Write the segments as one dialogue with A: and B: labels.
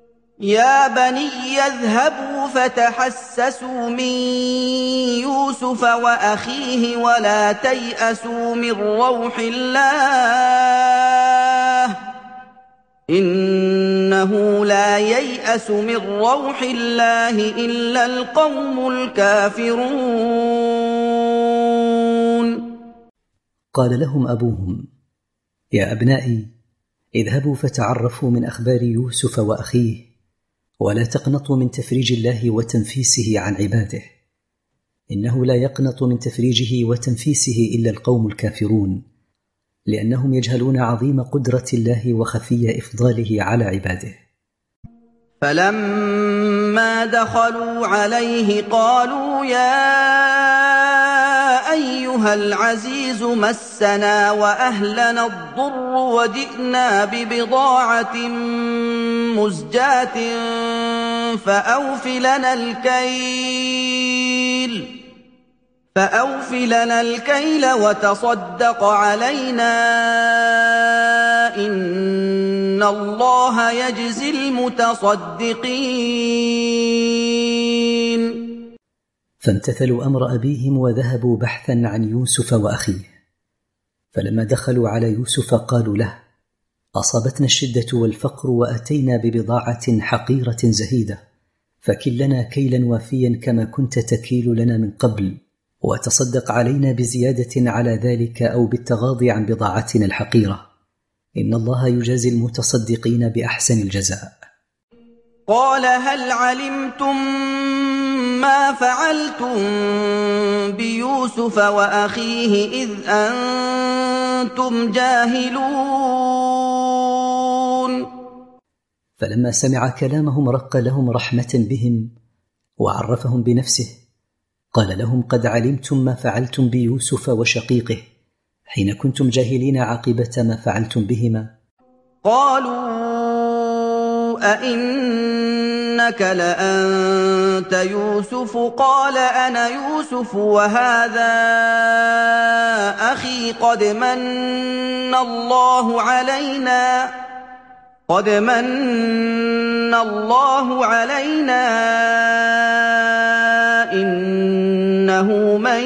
A: يا بني اذهبوا فتحسسوا من يوسف وأخيه ولا تيأسوا من روح الله إنه لا ييأس من روح الله إلا القوم الكافرون.
B: قال لهم أبوهم: يا أبنائي، اذهبوا فتعرفوا من أخبار يوسف وأخيه، ولا تقنطوا من تفريج الله وتنفيسه عن عباده، إنه لا يقنط من تفريجه وتنفيسه إلا القوم الكافرون، لأنهم يجهلون عظيم قدرة الله وخفي إفضاله على عباده.
A: فلما دخلوا عليه قالوا يا أيها العزيز مسنا وأهلنا الضر وجئنا ببضاعة مزجاة فأوف لنا الكيل وتصدق علينا إن الله يجزي المتصدقين.
B: فامتثلوا أمر أبيهم وذهبوا بحثا عن يوسف وأخيه. فلما دخلوا على يوسف قالوا له: أصابتنا الشدة والفقر وأتينا ببضاعة حقيرة زهيدة، فكل لنا كيلا وافيا كما كنت تكيل لنا من قبل، وتصدق علينا بزيادة على ذلك أو بالتغاضي عن بضاعتنا الحقيرة، إن الله يجازي المتصدقين بأحسن الجزاء.
A: قال هل علمتم ما فعلتم بيوسف وأخيه إذ أنتم جاهلون؟
B: فلما سمع كلامهم رق لهم رحمة بهم وعرفهم بنفسه، قال لهم: قد علمتم ما فعلتم بيوسف وشقيقه حين كنتم جاهلين عاقبة ما فعلتم بهما.
A: قالوا أئنك لأنت يوسف؟ قال أنا يوسف وهذا أخي قد من الله علينا إنه من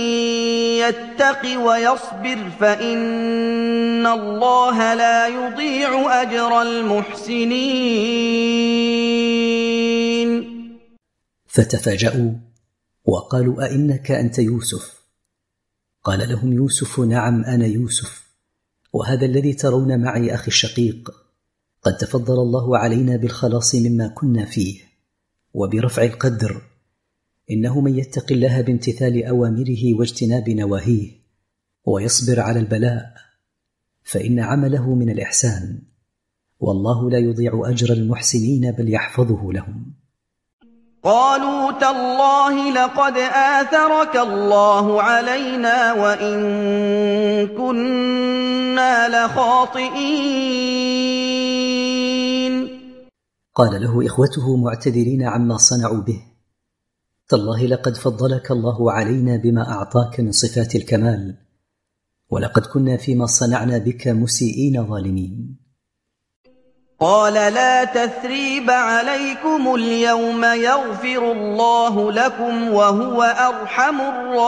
A: يتق ويصبر فإن الله لا يضيع أجر المحسنين.
B: فتفاجأوا وقالوا: أئنك أنت يوسف؟ قال لهم يوسف: نعم أنا يوسف، وهذا الذي ترون معي أخي الشقيق، قد تفضل الله علينا بالخلاص مما كنا فيه وبرفع القدر، إنه من يتق الله بامتثال أوامره واجتناب نواهيه ويصبر على البلاء فإن عمله من الإحسان، والله لا يضيع أجر المحسنين بل يحفظه لهم.
A: قالوا تالله لقد آثرك الله علينا وإن كنا لخاطئين.
B: قال له إخوته معتذرين عما صنعوا به: تالله لقد فضلك الله علينا بما أعطاك من صفات الكمال، ولقد كنا فيما صنعنا بك مسيئين ظالمين.
A: قال لا تثريب عليكم اليوم يغفر الله لكم وهو أرحم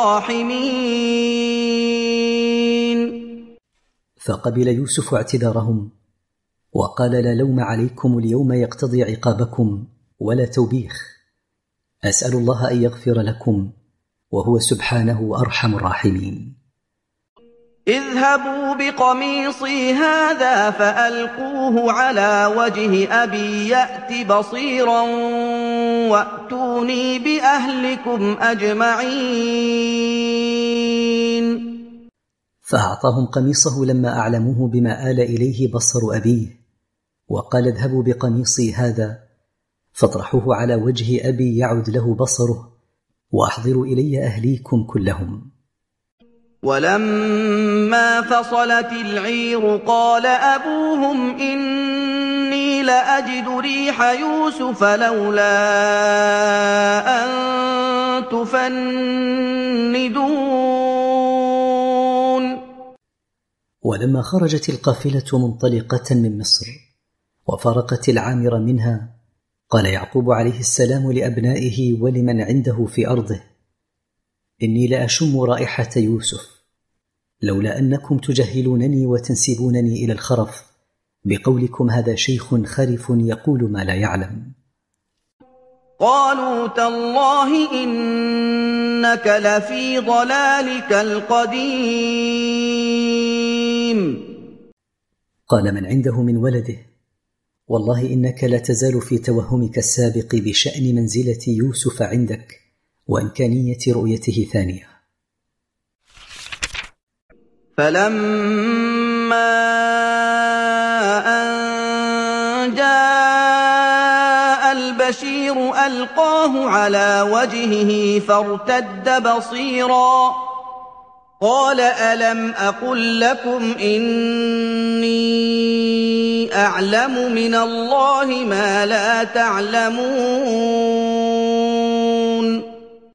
A: الراحمين.
B: فقبل يوسف اعتذارهم وقال: لا لوم عليكم اليوم يقتضي عقابكم ولا توبيخ، أسأل الله أن يغفر لكم وهو سبحانه أرحم الراحمين.
A: اذهبوا بقميصي هذا فألقوه على وجه أبي يأت بصيرا وأتوني بأهلكم أجمعين.
B: فأعطاهم قميصه لما أعلموه بما آل إليه بصر أبيه، وقال: اذهبوا بقميصي هذا فاطرحوه على وجه أبي يعد له بصره، وأحضروا إلي أهليكم كلهم.
A: ولما فصلت العير قال أبوهم إني لأجد ريح يوسف لولا أن تفندون.
B: ولما خرجت القافلة منطلقة من مصر وفارقت العامر منها، قال يعقوب عليه السلام لأبنائه ولمن عنده في أرضه: إني لأشم رائحة يوسف، لولا أنكم تجهلونني وتنسبونني إلى الخرف بقولكم هذا شيخ خرف يقول ما لا يعلم.
A: قالوا تالله إنك لفي ضلالك القديم.
B: قال من عنده من ولده: والله إنك لا تزال في توهمك السابق بشأن منزلة يوسف عندك وإمكانية رؤيته ثانية.
A: فلما أن جاء البشير ألقاه على وجهه فارتد بصيرا، قال ألم أقل لكم إني أعلم من الله ما لا تعلمون.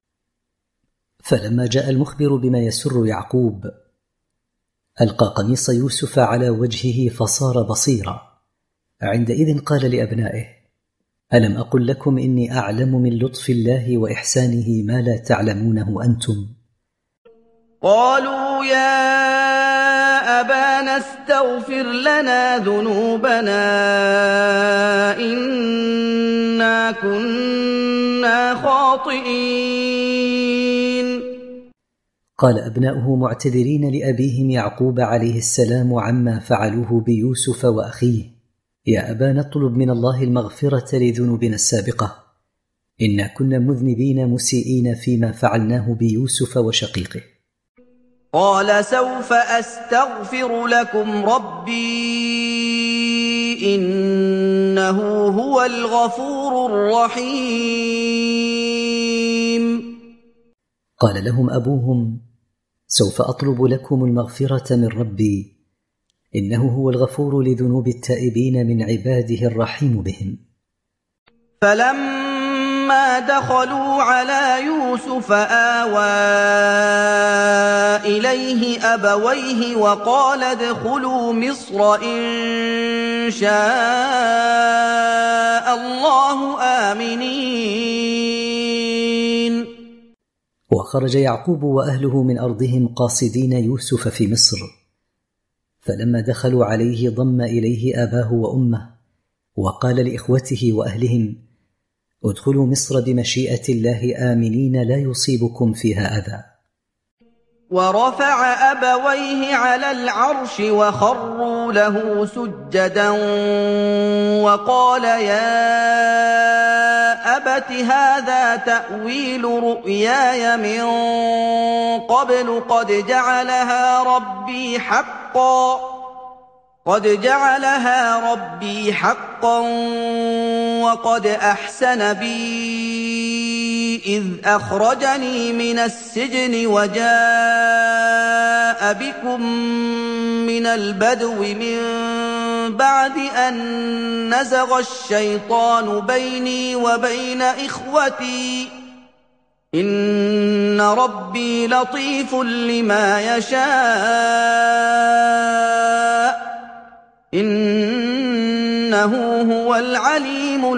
B: فلما جاء المخبر بما يسر يعقوب ألقى قميص يوسف على وجهه فصار بصيرا. عندئذ قال لأبنائه: ألم أقل لكم إني أعلم من لطف الله وإحسانه ما لا تعلمونه أنتم؟
A: قالوا يا أبانا استغفر لنا ذنوبنا إنا كنا خاطئين.
B: قال أبناؤه معتذرين لأبيهم يعقوب عليه السلام عما فعلوه بيوسف وأخيه: يا أبانا اطلب من الله المغفرة لذنوبنا السابقة، إنا كنا مذنبين مسيئين فيما فعلناه بيوسف وشقيقه.
A: قال سوف أستغفر لكم ربي إنه هو الغفور الرحيم.
B: قال لهم أبوهم: سوف أطلب لكم المغفرة من ربي إنه هو الغفور لذنوب التائبين من عباده الرحيم بهم.
A: فلما دخلوا على يوسف آوى إليه أبويه وقال ادخلوا مصر إن شاء الله آمنين.
B: وخرج يعقوب وأهله من أرضهم قاصدين يوسف في مصر. فلما دخلوا عليه ضم إليه أباه وأمه وقال لإخوته وأهلهم: ادخلوا مصر بمشيئة الله آمنين لا يصيبكم فيها أذى.
A: ورفع أبويه على العرش وخروا له سجدا وقال يا أبت هذا تأويل رؤياي من قبل قد جعلها ربي حقا وقد أحسن بي إذ أخرجني من السجن وجاء بكم من البدو من بعد أن نزغ الشيطان بيني وبين إخوتي إن ربي لطيف لما يشاء إنه هو العليم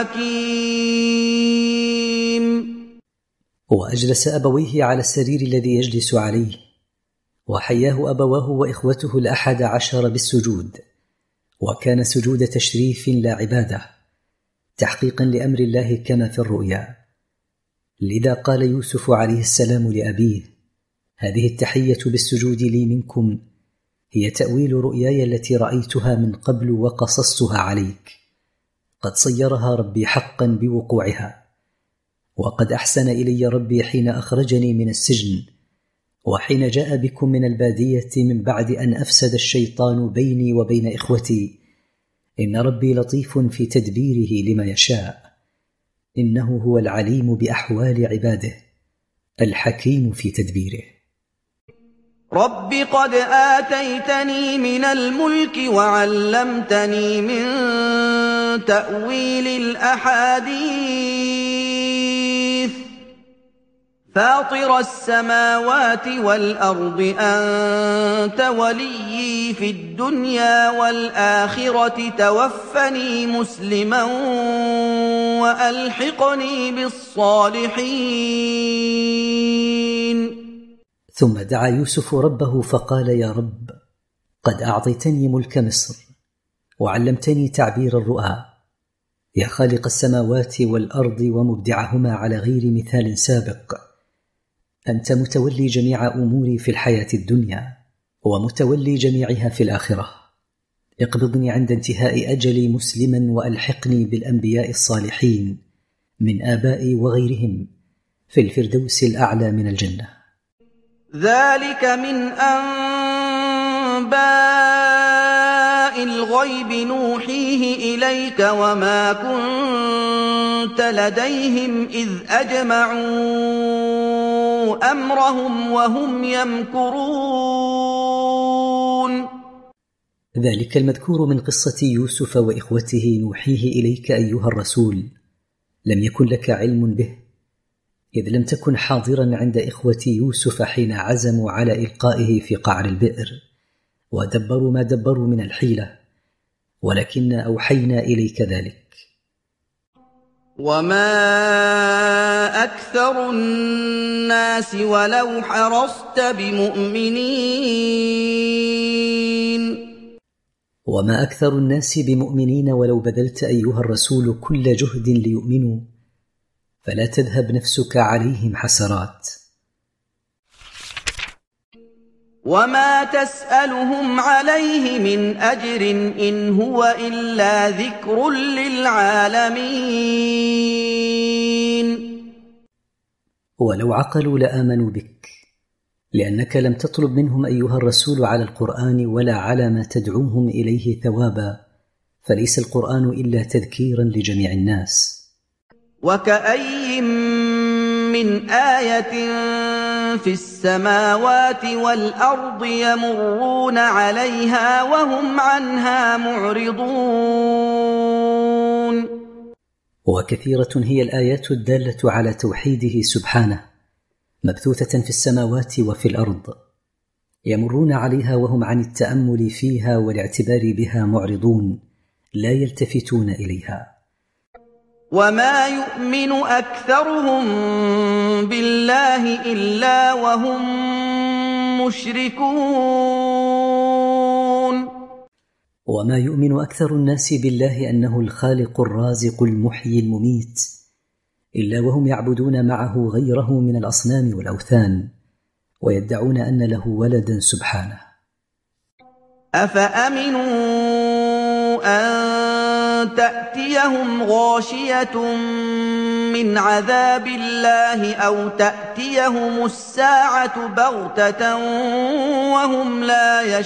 A: الحكيم.
B: وأجلس أبويه على السرير الذي يجلس عليه، وحياه أبواه وإخوته 11 بالسجود، وكان سجود تشريف لا عبادة، تحقيقا لأمر الله كما في الرؤيا. لذا قال يوسف عليه السلام لأبيه: هذه التحية بالسجود لي منكم هي تأويل رؤياي التي رأيتها من قبل وقصصتها عليك، قد صيرها ربي حقا بوقوعها، وقد أحسن إلي ربي حين أخرجني من السجن وحين جاء بكم من البادية من بعد أن أفسد الشيطان بيني وبين إخوتي. إن ربي لطيف في تدبيره لما يشاء، إنه هو العليم بأحوال عباده الحكيم في تدبيره.
A: رب قد آتيتني من الملك وعلمتني من تأويل الأحاديث فاطر السماوات والأرض أنت وليي في الدنيا والآخرة توفني مسلما وألحقني بالصالحين.
B: ثم دعا يوسف ربه فقال: يا رب، قد أعطيتني ملك مصر وعلمتني تعبير الرؤى، يا خالق السماوات والأرض ومبدعهما على غير مثال سابق، أنت متولي جميع أموري في الحياة الدنيا ومتولي جميعها في الآخرة، اقبضني عند انتهاء أجلي مسلما وألحقني بالأنبياء الصالحين من آبائي وغيرهم في الفردوس الأعلى من الجنة.
A: ذلك من أنباء الغيب نوحيه إليك وما كنت لديهم إذ أجمعوا أمرهم وهم يمكرون.
B: ذلك المذكور من قصة يوسف وإخوته نوحيه إليك أيها الرسول، لم يكن لك علم به، إذ لم تكن حاضرا عند إخوة يوسف حين عزموا على إلقائه في قعر البئر ودبروا ما دبروا من الحيلة، ولكن أوحينا إليك ذلك.
A: وما أكثر الناس ولو حرصت بمؤمنين.
B: وما أكثر الناس بمؤمنين ولو بذلت أيها الرسول كل جهد ليؤمنوا، فلا تذهب نفسك عليهم حسرات.
A: وما تسألهم عليه من أجر إن هو إلا ذكر للعالمين.
B: ولو عقلوا لآمنوا بك، لأنك لم تطلب منهم أيها الرسول على القرآن ولا على ما تدعوهم إليه ثوابا، فليس القرآن إلا تذكيرا لجميع الناس.
A: وكأي من آية في السماوات والأرض يمرون عليها وهم عنها معرضون.
B: وكثيرة هي الآيات الدالة على توحيده سبحانه، مبثوثة في السماوات وفي الأرض، يمرون عليها وهم عن التأمل فيها والاعتبار بها معرضون، لا يلتفتون إليها.
A: وما يؤمن أكثرهم بالله إلا وهم مشركون.
B: وما يؤمن أكثر الناس بالله أنه الخالق الرازق المحيي المميت إلا وهم يعبدون معه غيره من الأصنام والأوثان، ويدعون أن له ولدا سبحانه.
A: أفأمنوا أن تأتيهم غاشية من عذاب الله أو تأتيهم الساعة بغتة وهم لا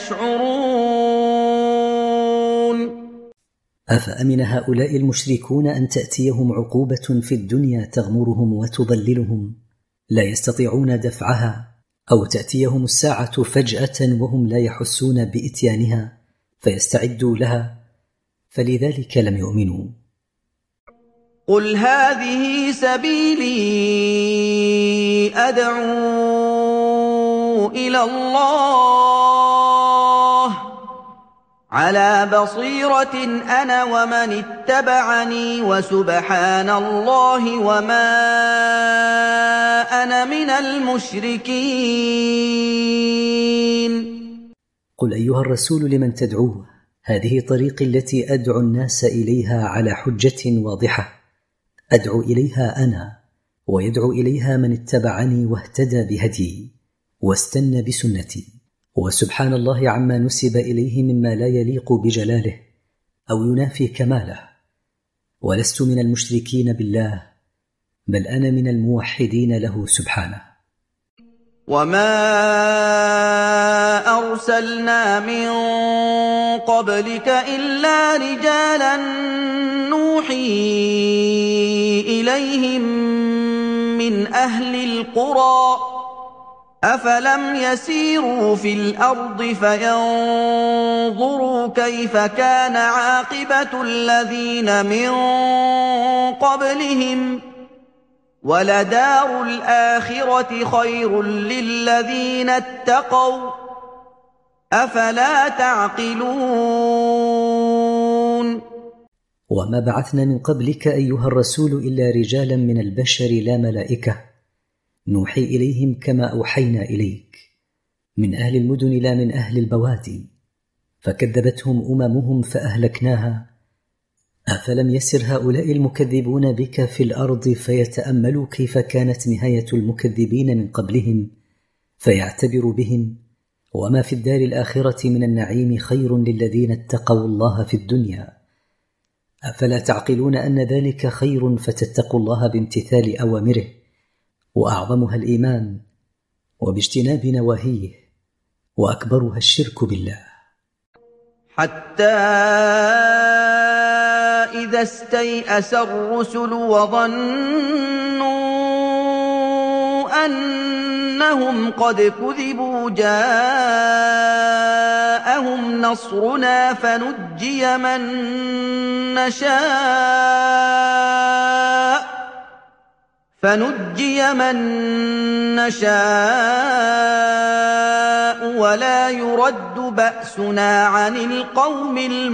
A: يشعرون.
B: أفأمن هؤلاء المشركون أن تأتيهم عقوبة في الدنيا تغمرهم وتضللهم لا يستطيعون دفعها، أو تأتيهم الساعة فجأة وهم لا يحسون بإتيانها فيستعدوا لها، فلذلك لم يؤمنوا.
A: قل هذه سبيلي أدعو إلى الله على بصيرة أنا ومن اتبعني وسبحان الله وما أنا من المشركين.
B: قل أيها الرسول لمن تدعوه: هذه طريقي التي أدعو الناس إليها على حجة واضحة، أدعو إليها أنا ويدعو إليها من اتبعني واهتدى بهدي واستنى بسنتي، وسبحان الله عما نسب إليه مما لا يليق بجلاله أو ينافي كماله، ولست من المشركين بالله، بل أنا من الموحدين له سبحانه.
A: وما أرسلنا من قبلك إلا رجالا نوحي إليهم من أهل القرى أفلم يسيروا في الأرض فينظروا كيف كان عاقبة الذين من قبلهم وَلَدَارُ الْآخِرَةِ خَيْرٌ لِّلَّذِينَ اتَّقَوْا ۗ أَفَلَا تَعْقِلُونَ
B: وما بعثنا من قبلك أيها الرسول إلا رجالا من البشر لا ملائكة نوحي إليهم كما أوحينا إليك من أهل المدن لا من أهل البوادي فكذبتهم أممهم فأهلكناها أفلم يسر هؤلاء المكذبون بك في الأرض فيتأملوا كيف كانت نهاية المكذبين من قبلهم فيعتبروا بهم وما في الدار الآخرة من النعيم خير للذين اتقوا الله في الدنيا أفلا تعقلون أن ذلك خير فتتقوا الله بامتثال أوامره وأعظمها الإيمان وباجتناب نواهيه وأكبرها الشرك بالله
A: حتى إذا استيأس الرسل وظنوا أنهم قد كذبوا جاءهم نصرنا فنجي من نشاء ولا يرد بأسنا عن القوم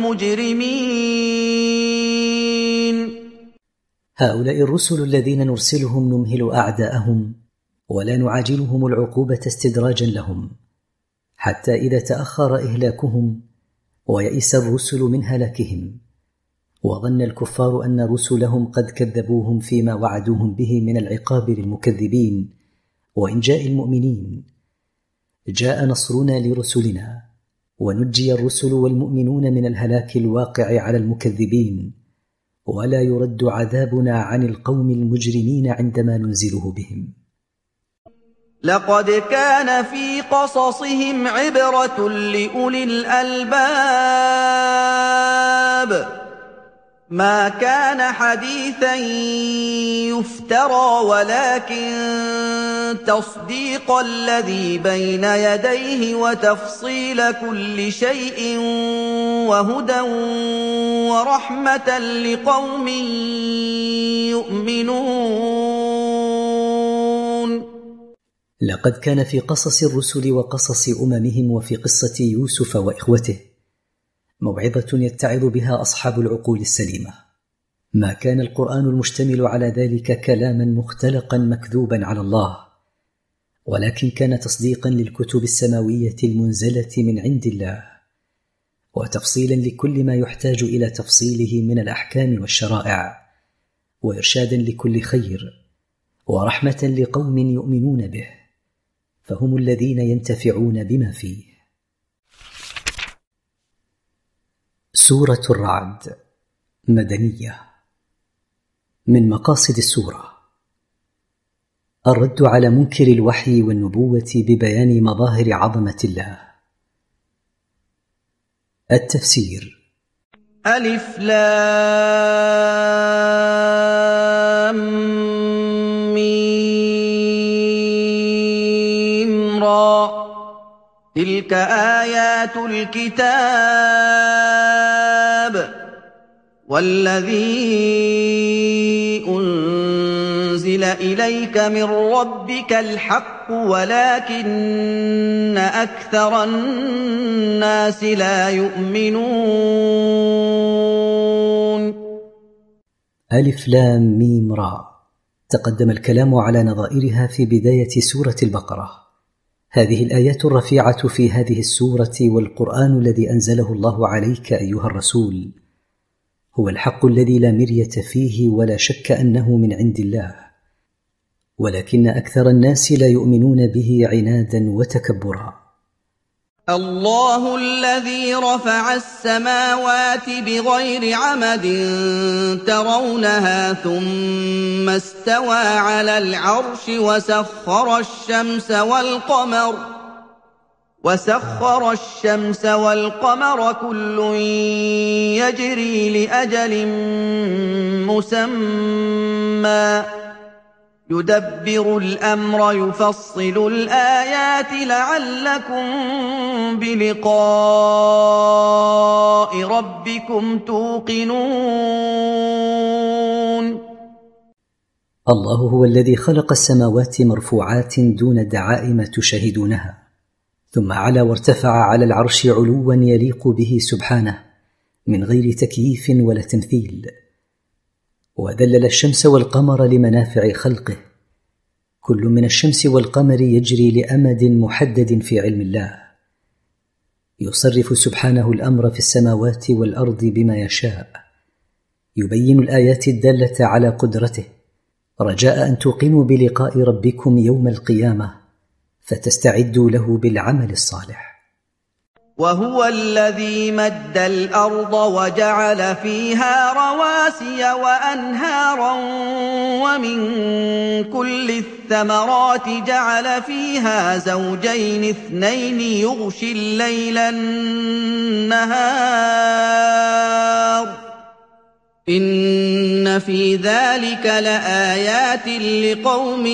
A: المجرمين
B: هؤلاء الرسل الذين نرسلهم نمهل أعداءهم ولا نعاجلهم العقوبة استدراجا لهم حتى إذا تأخر إهلاكهم ويئس الرسل من هلاكهم وظن الكفار أن رسلهم قد كذبوهم فيما وعدوهم به من العقاب للمكذبين وإنجاء المؤمنين جاء نصرنا لرسلنا ونجي الرسل والمؤمنون من الهلاك الواقع على المكذبين ولا يرد عذابنا عن القوم المجرمين عندما ننزله بهم
A: لقد كان في قصصهم عبرة لأولي الألباب ما كان حديثا يفترى ولكن تصديق الذي بين يديه وتفصيل كل شيء وهدى ورحمة لقوم يؤمنون
B: لقد كان في قصص الرسل وقصص أممهم وفي قصة يوسف وإخوته موعظة يتعظ بها أصحاب العقول السليمة ما كان القرآن المشتمل على ذلك كلاما مختلقا مكذوبا على الله ولكن كان تصديقا للكتب السماوية المنزلة من عند الله وتفصيلا لكل ما يحتاج إلى تفصيله من الأحكام والشرائع وإرشادا لكل خير ورحمة لقوم يؤمنون به فهم الذين ينتفعون بما فيه. سورة الرعد مدنية. من مقاصد السورة الرد على منكر الوحي والنبوة ببيان مظاهر عظمة الله. التفسير
A: ألف لام ميم را تلك آيات الكتاب والذي أنزل إليك من ربك الحق ولكن أكثر الناس لا يؤمنون.
B: ألف لام ميم را. تقدم الكلام على نظائرها في بداية سورة البقرة. هذه الآيات الرفيعة في هذه السورة والقرآن الذي أنزله الله عليك أيها الرسول هو الحق الذي لا مرية فيه ولا شك أنه من عند الله، ولكن أكثر الناس لا يؤمنون به عنادا وتكبرا.
A: الله الذي رفع السماوات بغير عمد ترونها ثم استوى على العرش وسخر الشمس والقمر كل يجري لأجل مسمى يدبر الأمر يفصل الآيات لعلكم بلقاء ربكم توقنون.
B: الله هو الذي خلق السماوات مرفوعات دون دعائم تشاهدونها، ثم علا وارتفع على العرش علوا يليق به سبحانه من غير تكييف ولا تمثيل، وذلل الشمس والقمر لمنافع خلقه، كل من الشمس والقمر يجري لأمد محدد في علم الله، يصرف سبحانه الأمر في السماوات والأرض بما يشاء، يبين الآيات الدالة على قدرته رجاء أن توقنوا بلقاء ربكم يوم القيامة فتستعدوا له بالعمل الصالح.
A: وهو الذي مد الأرض وجعل فيها رواسي وأنهارا ومن كل الثمرات جعل فيها زوجين اثنين يغشي الليل النهار إن في ذلك لآيات لقوم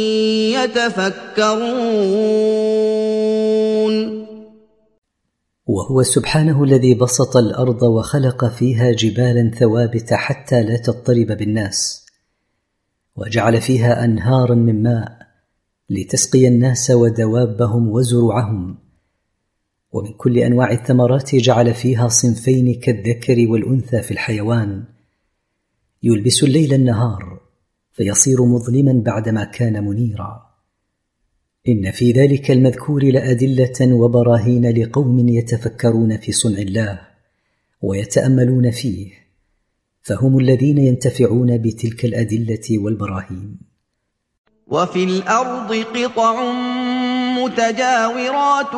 A: يتفكرون.
B: وهو سبحانه الذي بسط الأرض وخلق فيها جبالا ثوابت حتى لا تضطرب بالناس، وجعل فيها أنهارا من ماء لتسقي الناس ودوابهم وزرعهم، ومن كل أنواع الثمرات جعل فيها صنفين كالذكر والأنثى في الحيوان، يلبس الليل النهار فيصير مظلما بعدما كان منيرا. إن في ذلك المذكور لأدلة وبراهين لقوم يتفكرون في صنع الله ويتأملون فيه، فهم الذين ينتفعون بتلك الأدلة والبراهين.
A: وفي الأرض قطع متجاورات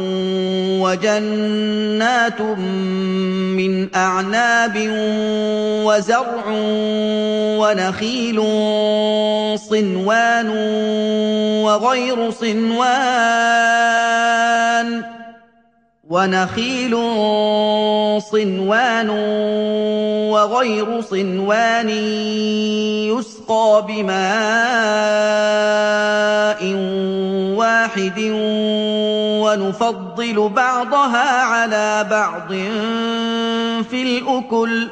A: وجنات من أعناب وزرع ونخيل صنوان وغير صنوان يسقى بماء واحد ونفضل بعضها على بعض في الأكل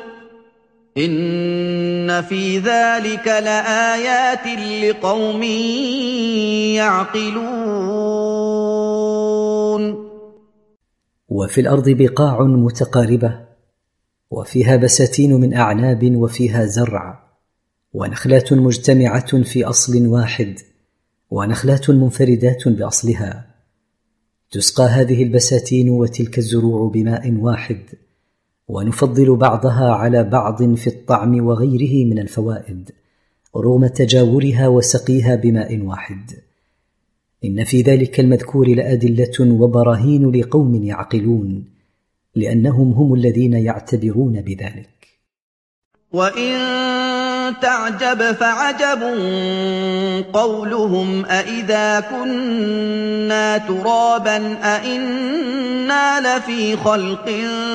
A: إن في ذلك لآيات لقوم يعقلون.
B: وفي الأرض بقاع متقاربة وفيها بساتين من أعناب وفيها زرع ونخلات مجتمعة في أصل واحد ونخلات منفردات بأصلها، تسقى هذه البساتين وتلك الزروع بماء واحد، ونفضل بعضها على بعض في الطعم وغيره من الفوائد رغم تجاورها وسقيها بماء واحد. إن في ذلك المذكور لأدلة وبراهين لقوم يعقلون، لأنهم هم الذين يعتبرون بذلك.
A: وإن تعجب فعجب قولهم أإذا كنا ترابا أإنا لفي خلق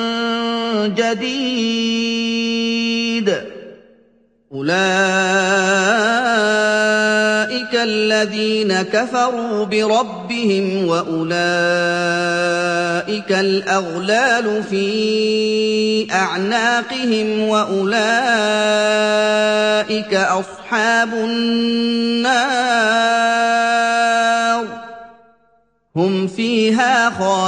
A: جديد أولئك الذين كفروا بربهم وأولئك الأغلال في أعناقهم وأولئك أصحاب النار هم فيها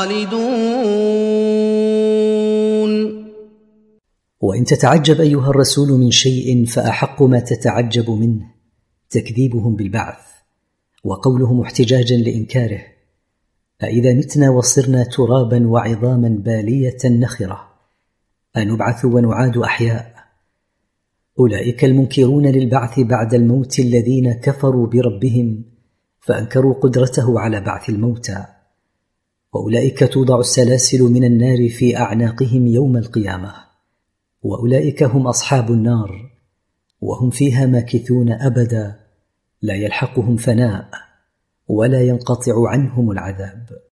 A: خالدون.
B: وإن تتعجب أيها الرسول من شيء فأحق ما تتعجب منه تكذيبهم بالبعث، وقولهم احتجاجا لإنكاره: أإذا متنا وصرنا ترابا وعظاما بالية نخرة أنبعث ونعاد أحياء. أولئك المنكرون للبعث بعد الموت الذين كفروا بربهم فأنكروا قدرته على بعث الموتى، وأولئك توضع السلاسل من النار في أعناقهم يوم القيامة، وأولئك هم أصحاب النار وهم فيها ماكثون أبدا لا يلحقهم فناء ولا ينقطع عنهم العذاب.